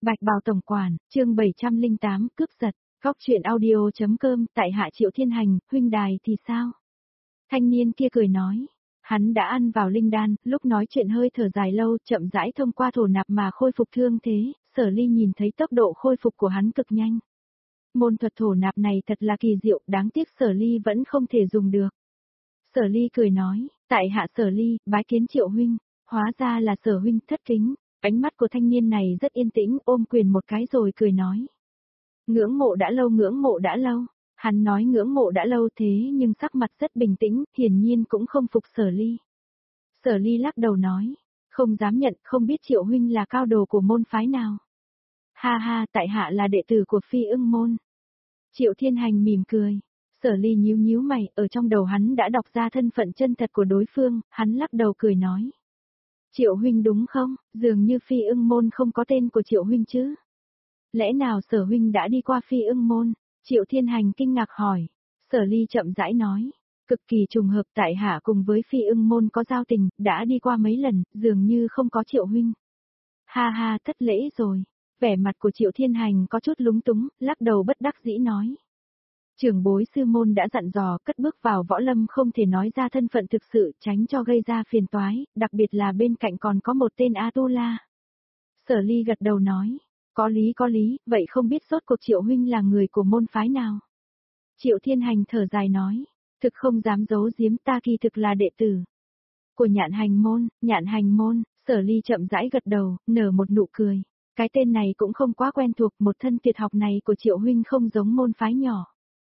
Bạch Bào Tổng Quản, chương 708, cướp giật, góc truyện audio.com, tại hạ Triệu Thiên Hành, huynh đài thì sao? Thanh niên kia cười nói, hắn đã ăn vào linh đan, lúc nói chuyện hơi thở dài lâu, chậm rãi thông qua thổ nạp mà khôi phục thương thế, Sở Ly nhìn thấy tốc độ khôi phục của hắn cực nhanh. Môn thuật thổ nạp này thật là kỳ diệu, đáng tiếc Sở Ly vẫn không thể dùng được. Sở Ly cười nói, tại hạ Sở Ly, bái kiến Triệu huynh, hóa ra là Sở huynh, thất kính. Ánh mắt của thanh niên này rất yên tĩnh, ôm quyền một cái rồi cười nói. Ngưỡng mộ đã lâu, ngưỡng mộ đã lâu. Hắn nói ngưỡng mộ đã lâu thế nhưng sắc mặt rất bình tĩnh, hiển nhiên cũng không phục Sở Ly. Sở Ly lắc đầu nói, không dám nhận, không biết Triệu huynh là cao đồ của môn phái nào. Ha ha, tại hạ là đệ tử của Phi Ưng môn. Triệu Thiên Hành mỉm cười. Sở Ly nhíu nhíu mày, ở trong đầu hắn đã đọc ra thân phận chân thật của đối phương, hắn lắc đầu cười nói. Triệu huynh đúng không, dường như Phi Ưng môn không có tên của Triệu huynh chứ. Lẽ nào Sở huynh đã đi qua Phi Ưng môn? Triệu Thiên Hành kinh ngạc hỏi. Sở Ly chậm rãi nói, cực kỳ trùng hợp, tại hạ cùng với Phi Ưng môn có giao tình, đã đi qua mấy lần, dường như không có Triệu huynh. Ha ha, thất lễ rồi. Vẻ mặt của Triệu Thiên Hành có chút lúng túng, lắc đầu bất đắc dĩ nói. Trưởng bối sư môn đã dặn dò, cất bước vào võ lâm không thể nói ra thân phận thực sự, tránh cho gây ra phiền toái, đặc biệt là bên cạnh còn có một tên A-tu-la. Sở Ly gật đầu nói, có lý, vậy không biết rốt cuộc Triệu huynh là người của môn phái nào? Triệu Thiên Hành thở dài nói, thực không dám giấu giếm, ta kỳ thực là đệ tử của Nhạn Hành môn, Sở Ly chậm rãi gật đầu, nở một nụ cười. Cái tên này cũng không quá quen thuộc, một thân tuyệt học này của Triệu huynh không giống môn phái nhỏ.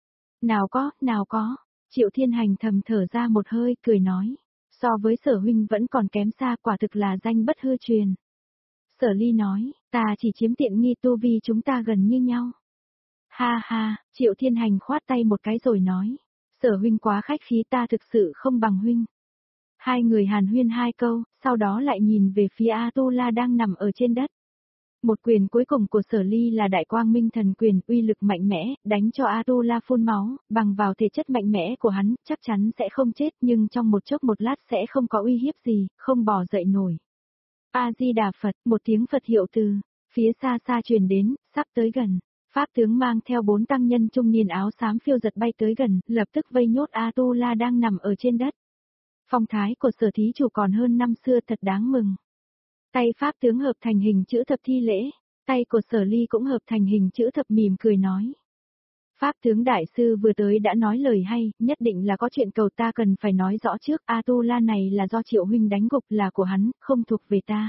Nào có, Triệu Thiên Hành thầm thở ra một hơi, cười nói, so với Sở huynh vẫn còn kém xa, quả thực là danh bất hư truyền. Sở Ly nói, ta chỉ chiếm tiện nghi, tu vi chúng ta gần như nhau. Ha ha, Triệu Thiên Hành khoát tay một cái rồi nói, Sở huynh quá khách khí, ta thực sự không bằng huynh. Hai người hàn huyên hai câu, sau đó lại nhìn về phía A-tu-la đang nằm ở trên đất. Một quyền cuối cùng của Sở Ly là Đại Quang Minh Thần Quyền, uy lực mạnh mẽ, đánh cho A-tu-la phun máu, bằng vào thể chất mạnh mẽ của hắn, chắc chắn sẽ không chết, nhưng trong một chốc một lát sẽ không có uy hiếp gì, không bò dậy nổi. A-di-đà Phật, một tiếng Phật hiệu từ phía xa xa truyền đến, sắp tới gần. Pháp tướng mang theo 4 tăng nhân trung niên áo xám phiêu giật bay tới gần, lập tức vây nhốt A-tu-la đang nằm ở trên đất. Phong thái của Sở thí chủ còn hơn năm xưa, thật đáng mừng. Tay Pháp tướng hợp thành hình chữ thập thi lễ, tay của Sở Ly cũng hợp thành hình chữ thập mỉm cười nói. Pháp tướng đại sư vừa tới đã nói lời hay, nhất định là có chuyện cầu, ta cần phải nói rõ trước, A-tu-la này là do Triệu huynh đánh gục, là của hắn, không thuộc về ta.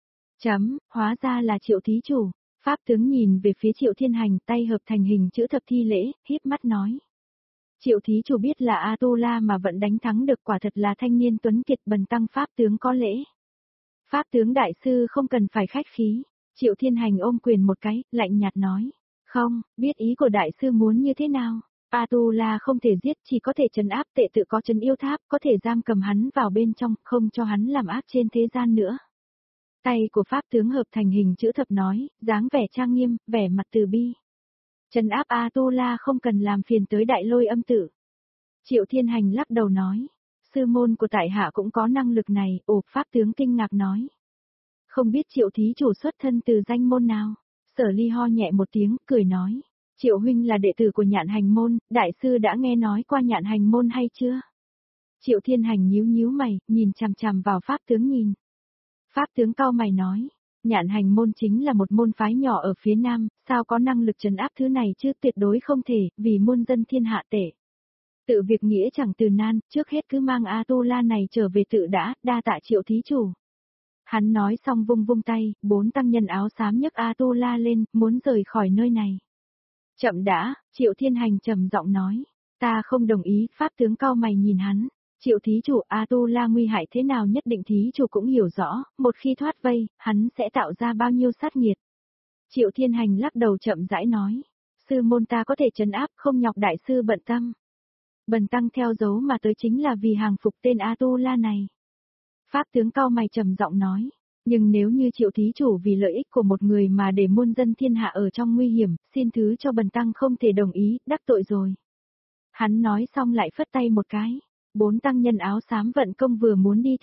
Hóa ra là Triệu thí chủ. Pháp tướng nhìn về phía Triệu Thiên Hành, tay hợp thành hình chữ thập thi lễ, híp mắt nói. Triệu thí chủ biết là A-tu-la mà vẫn đánh thắng được, quả thật là thanh niên tuấn kiệt, bần tăng Pháp tướng có lễ. Pháp tướng đại sư không cần phải khách khí. Triệu Thiên Hành ôm quyền một cái, lạnh nhạt nói. Không, biết ý của đại sư muốn như thế nào. A-tu-la không thể giết, chỉ có thể trấn áp, tệ tự có trấn yêu tháp, có thể giam cầm hắn vào bên trong, không cho hắn làm ác trên thế gian nữa. Tay của Pháp tướng hợp thành hình chữ thập nói, dáng vẻ trang nghiêm, vẻ mặt từ bi. Trấn áp A-tu-la không cần làm phiền tới Đại Lôi Âm tự. Triệu Thiên Hành lắc đầu nói. Sư môn của tại hạ cũng có năng lực này, Pháp tướng kinh ngạc nói. Không biết Triệu thí chủ xuất thân từ danh môn nào? Sở Ly ho nhẹ một tiếng, cười nói. Triệu huynh là đệ tử của Nhạn Hành môn, đại sư đã nghe nói qua Nhạn Hành môn hay chưa? Triệu Thiên Hành nhíu mày, nhìn chằm chằm vào Pháp tướng nhìn. Pháp tướng cau mày nói. Nhạn Hành môn chính là một môn phái nhỏ ở phía nam, sao có năng lực trấn áp thứ này chứ, tuyệt đối không thể, vì muôn dân thiên hạ tể. Tự việc nghĩa chẳng từ nan, trước hết cứ mang A-tu-la này trở về tự đã, đa tạ Triệu thí chủ. Hắn nói xong vung tay, 4 tăng nhân áo xám nhấc A-tu-la lên, muốn rời khỏi nơi này. Chậm đã, Triệu Thiên Hành trầm giọng nói, ta không đồng ý, Pháp tướng cau mày nhìn hắn. Triệu thí chủ, A-tu-la nguy hại thế nào nhất định thí chủ cũng hiểu rõ, một khi thoát vây, hắn sẽ tạo ra bao nhiêu sát nghiệt. Triệu Thiên Hành lắc đầu chậm rãi nói, sư môn ta có thể trấn áp, không nhọc đại sư bận tâm. Bần tăng theo dấu mà tới chính là vì hàng phục tên A-tu-la này. Pháp tướng cau mày trầm giọng nói, nhưng nếu như Triệu thí chủ vì lợi ích của một người mà để muôn dân thiên hạ ở trong nguy hiểm, xin thứ cho bần tăng không thể đồng ý, đắc tội rồi. Hắn nói xong lại phất tay một cái, 4 tăng nhân áo xám vận công vừa muốn đi thì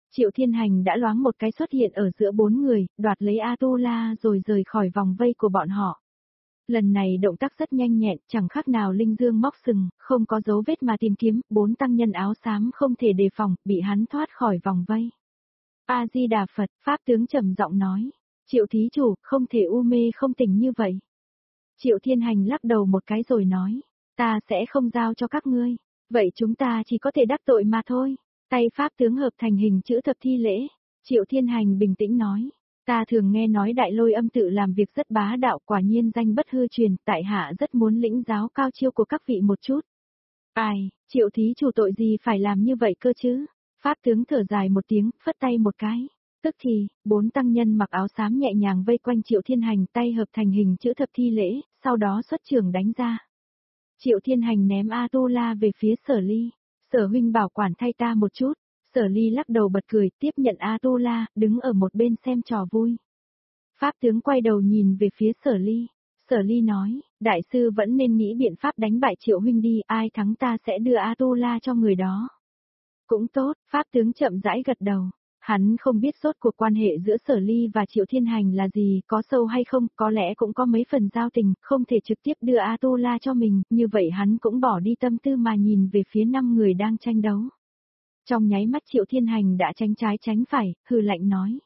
Triệu Thiên Hành đã loáng một cái xuất hiện ở giữa bốn người, đoạt lấy Atula rồi rời khỏi vòng vây của bọn họ. Lần này động tác rất nhanh nhẹn, chẳng khác nào linh dương móc sừng, không có dấu vết mà tìm kiếm, bốn tăng nhân áo xám không thể đề phòng, bị hắn thoát khỏi vòng vây. A-di-đà Phật, Pháp tướng trầm giọng nói. Triệu thí chủ, không thể u mê không tỉnh như vậy. Triệu Thiên Hành lắc đầu một cái rồi nói, ta sẽ không giao cho các ngươi, vậy chúng ta chỉ có thể đắc tội mà thôi. Tay Pháp tướng hợp thành hình chữ thập thi lễ. Triệu Thiên Hành bình tĩnh nói, ta thường nghe nói Đại Lôi Âm tự làm việc rất bá đạo, quả nhiên danh bất hư truyền, tại hạ rất muốn lĩnh giáo cao chiêu của các vị một chút. Ai, Triệu thí chủ tội gì phải làm như vậy cơ chứ? Pháp tướng thở dài một tiếng, phất tay một cái. Tức thì, bốn tăng nhân mặc áo xám nhẹ nhàng vây quanh Triệu Thiên Hành, tay hợp thành hình chữ thập thi lễ, sau đó xuất trường đánh ra. Triệu Thiên Hành ném Atula về phía Sở Ly. Sở huynh bảo quản thay ta một chút. Sở Ly lắc đầu bật cười, tiếp nhận Atula, đứng ở một bên xem trò vui. Pháp tướng quay đầu nhìn về phía Sở Ly. Sở Ly nói, đại sư vẫn nên nghĩ biện pháp đánh bại Triệu huynh đi, ai thắng ta sẽ đưa Atula cho người đó. Cũng tốt, Pháp tướng chậm rãi gật đầu. Hắn không biết rốt cuộc quan hệ giữa Sở Ly và Triệu Thiên Hành là gì, có sâu hay không, có lẽ cũng có mấy phần giao tình, không thể trực tiếp đưa Atula cho mình, như vậy hắn cũng bỏ đi tâm tư mà nhìn về phía 5 người đang tranh đấu. Trong nháy mắt Triệu Thiên Hành đã tránh trái tránh phải, hừ lạnh nói.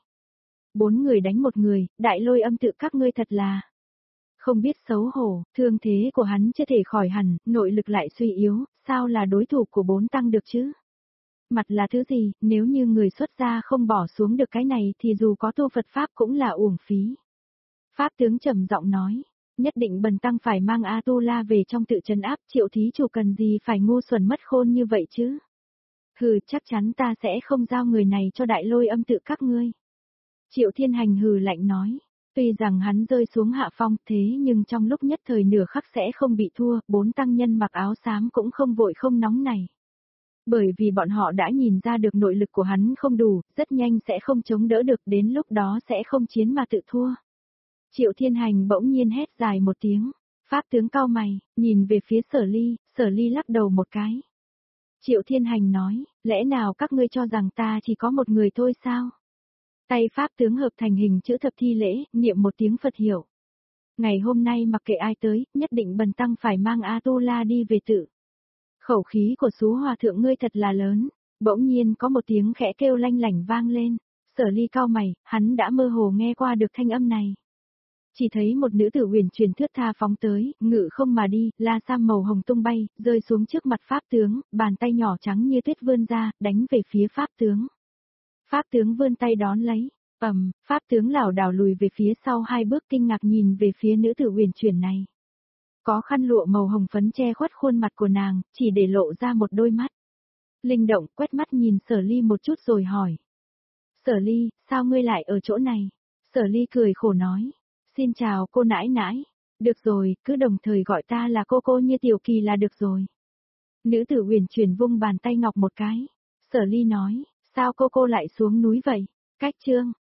4 người đánh một người, Đại Lôi Âm tự các ngươi thật là không biết xấu hổ, thương thế của hắn chưa thể khỏi hẳn, nội lực lại suy yếu, sao là đối thủ của 4 tăng được chứ? Mặt là thứ gì, nếu như người xuất gia không bỏ xuống được cái này thì dù có tu Phật Pháp cũng là uổng phí. Pháp tướng trầm giọng nói, nhất định bần tăng phải mang Atula về trong tự trấn áp, Triệu thí chủ cần gì phải ngu xuẩn mất khôn như vậy chứ? Hừ, chắc chắn ta sẽ không giao người này cho Đại Lôi Âm tự các ngươi. Triệu Thiên Hành hừ lạnh nói, tuy rằng hắn rơi xuống hạ phong thế nhưng trong lúc nhất thời nửa khắc sẽ không bị thua, 4 tăng nhân mặc áo xám cũng không vội không nóng này. Bởi vì bọn họ đã nhìn ra được nội lực của hắn không đủ, rất nhanh sẽ không chống đỡ được, đến lúc đó sẽ không chiến mà tự thua. Triệu Thiên Hành bỗng nhiên hét dài một tiếng, Pháp tướng cau mày, nhìn về phía Sở Ly lắc đầu một cái. Triệu Thiên Hành nói, lẽ nào các ngươi cho rằng ta chỉ có một người thôi sao? Tay Pháp tướng hợp thành hình chữ thập thi lễ, niệm một tiếng Phật hiệu. Ngày hôm nay mặc kệ ai tới, nhất định bần tăng phải mang Atula đi về tự. Khẩu khí của Sú Hòa thượng ngươi thật là lớn. Bỗng nhiên có một tiếng khẽ kêu lanh lảnh vang lên. Sở Ly cau mày, hắn đã mơ hồ nghe qua được thanh âm này. Chỉ thấy một nữ tử huyền truyền thướt tha phóng tới, ngự không mà đi, la sam màu hồng tung bay, rơi xuống trước mặt Pháp tướng, bàn tay nhỏ trắng như tuyết vươn ra, đánh về phía Pháp tướng. Pháp tướng vươn tay đón lấy, Pháp tướng lảo đảo lùi về phía sau 2 bước kinh ngạc nhìn về phía nữ tử huyền truyền này. Có khăn lụa màu hồng phấn che khuất khuôn mặt của nàng, chỉ để lộ ra một đôi mắt. Linh động quét mắt nhìn Sở Ly một chút rồi hỏi. Sở Ly, sao ngươi lại ở chỗ này? Sở Ly cười khổ nói. Xin chào cô nãi nãi. Được rồi, cứ đồng thời gọi ta là cô như Tiểu Kỳ là được rồi. Nữ tử huyền chuyển vung bàn tay ngọc một cái. Sở Ly nói, sao cô lại xuống núi vậy? Cách chương.